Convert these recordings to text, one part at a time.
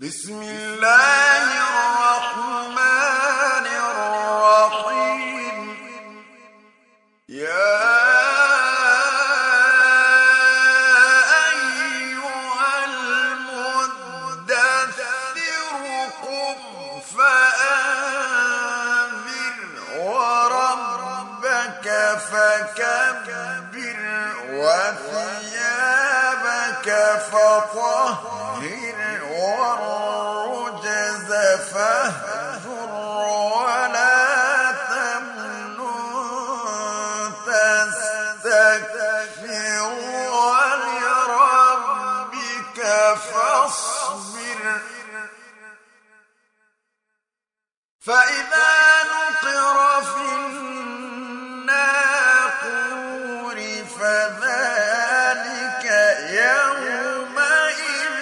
بسم الله الرحمن الرحيم يا أيها المدثر قم فأنذر وربك فكبر وثيابك فطهر والرجز فاهجر ولا تمنن تستكثر ولربك فاصبر فإذا نقر في الناقور فذلك يومئذ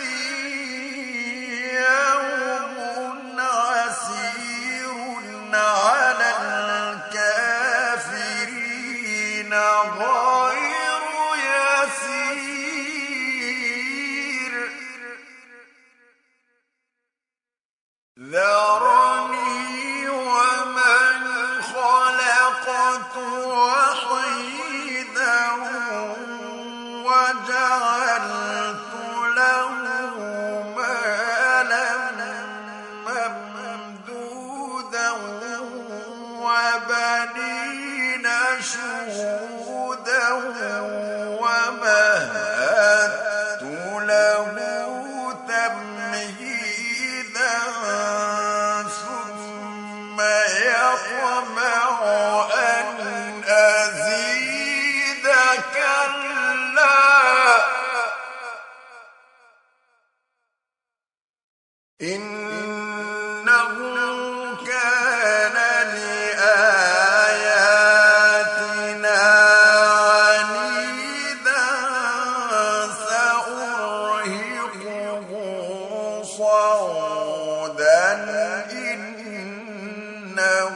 يوم عسير على الكافرين غير يسير ذرني ومن خلقت وحيدا وجعلت له مالا ممدودا وبنين شهودا ومهدت له تمهيدا ثم يطمع أن أزيد كلا إنه كان لآياتنا عنيدا سأرهقه صعودا إنه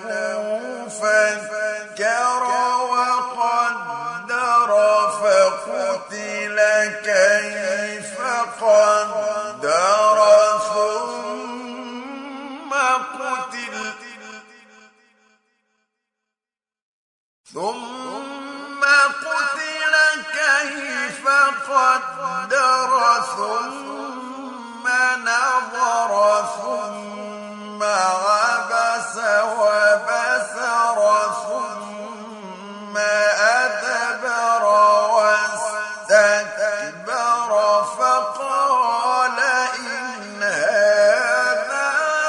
فكر وقدر فقتل كيف قدر ثم قتل كيف قدر ثم نظر ثم عبس وبسر ثم أدبر واستكبر فقال إن هذا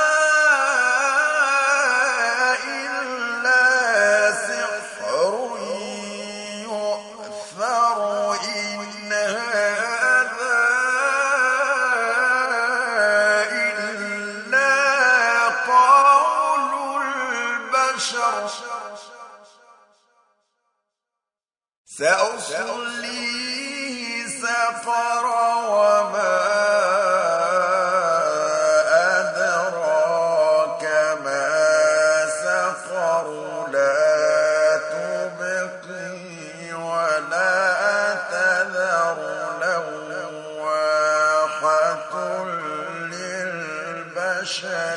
إلا سحر يؤثر إن هذا إلا قول البشر سأصليه سقر وما أدراك ما سقر لا تبقي ولا تذر لواحة للبشر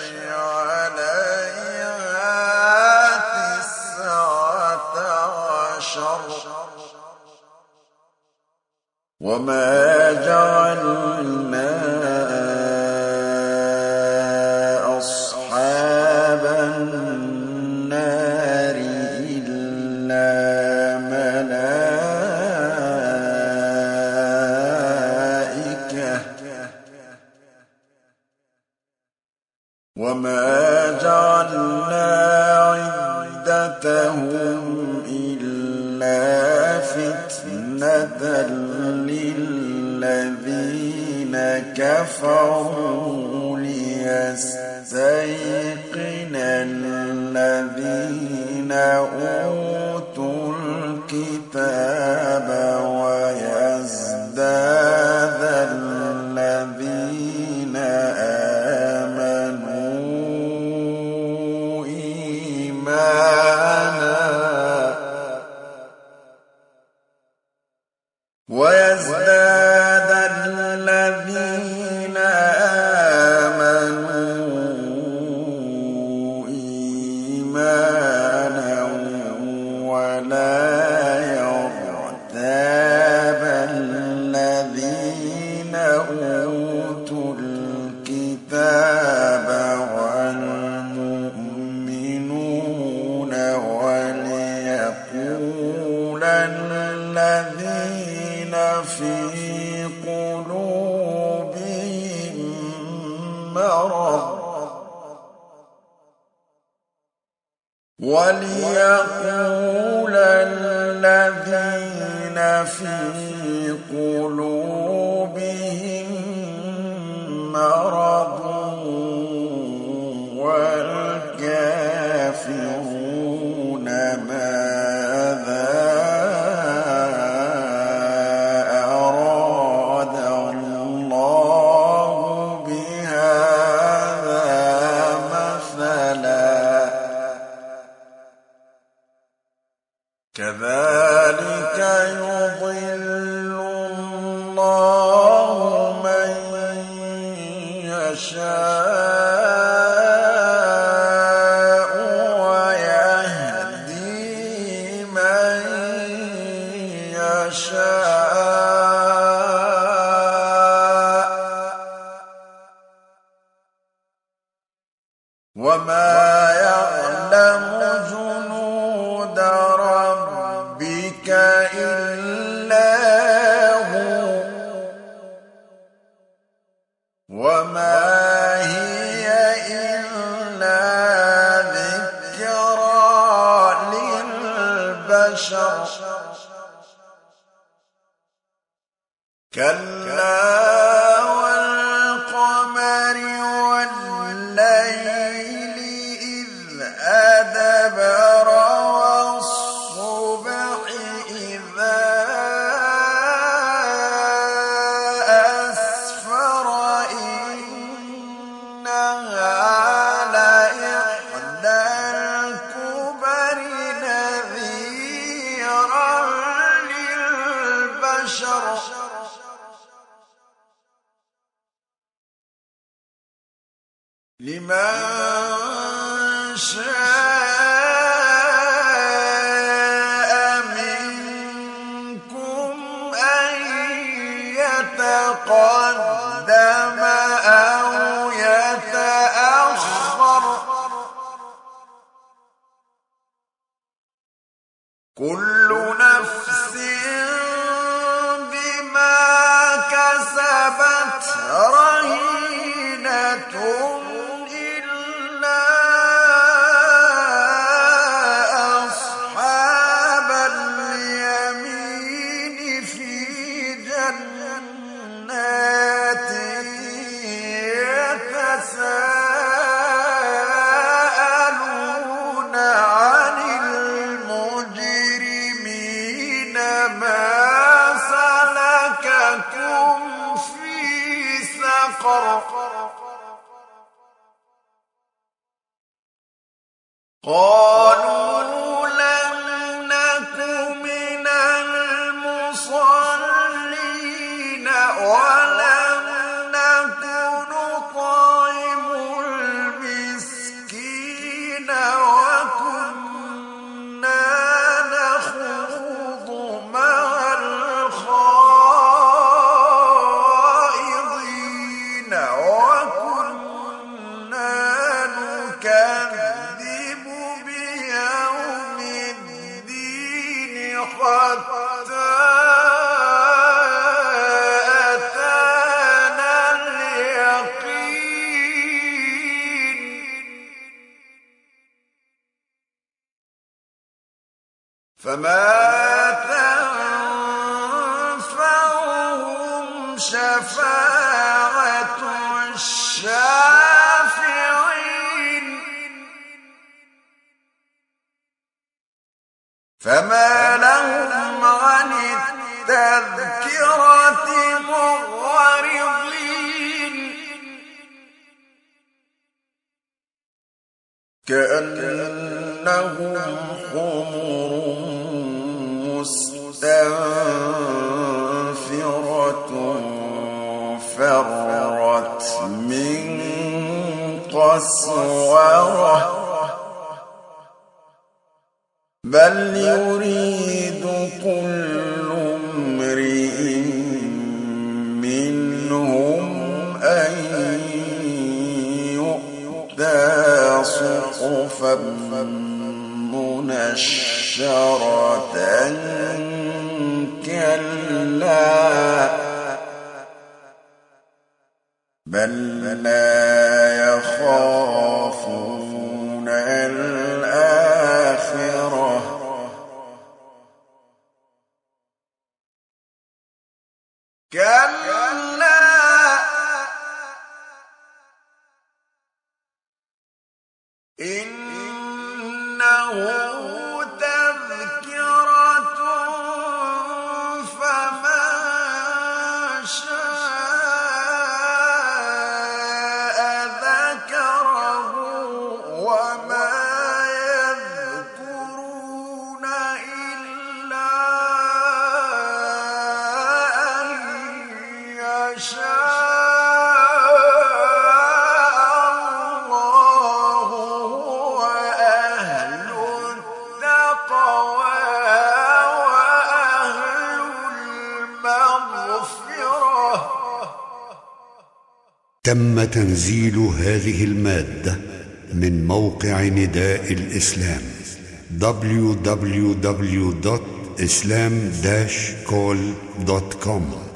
عليها 19 وما جعلنا أصحاب النار إلا ملائكة وما جعلنا عدتهم إلا فتنة للذين كفروا ليستيقن الذين أوتوا الكتاب ويزداد الذين آمنوا إيمانا ويزداد الذين آمنوا أوتوا الكتاب والمؤمنون وليقول الذين في قلوبهم مرض والكافرون ماذا أراد الله بهذا مثلا كذلك يضل الله من يشاء ويهدي من يشاء وما يعلم جنود ربك إلا هو وما هي إلا ذكرى للبشر كلا والقمر والليل إذ أدبر والصبح إذا أسفر إنها لإحدى الكبر نذيرا للبشر لمن شاء منكم أن يتقدم أو يتأخر كل نفس بما كسبت رهينة إلا أصحاب اليمين في جنات يتساءلون عن المجرمين ما سلككم في سقر قالوا لم نك من المصلين ولم نك نطعم المسكين وكنا نخوض مع الخائضين وكنا نكذب بيوم الدين حتى أتانا اليقين فما تنفعهم شفاعة الشافعين فما لهم عن التذكرة معرضين كأنهم حمر مستنفرة فرت من قسورة بل يريد كل امرئ منهم صحفا منشرة كلا بل لا يخافون الآخرة كلا إنه تذكرة فمن شاء ذكره وما يذكرون إلا أن يشاء تم تنزيل هذه المادة من موقع نداء الإسلام www.islam-call.com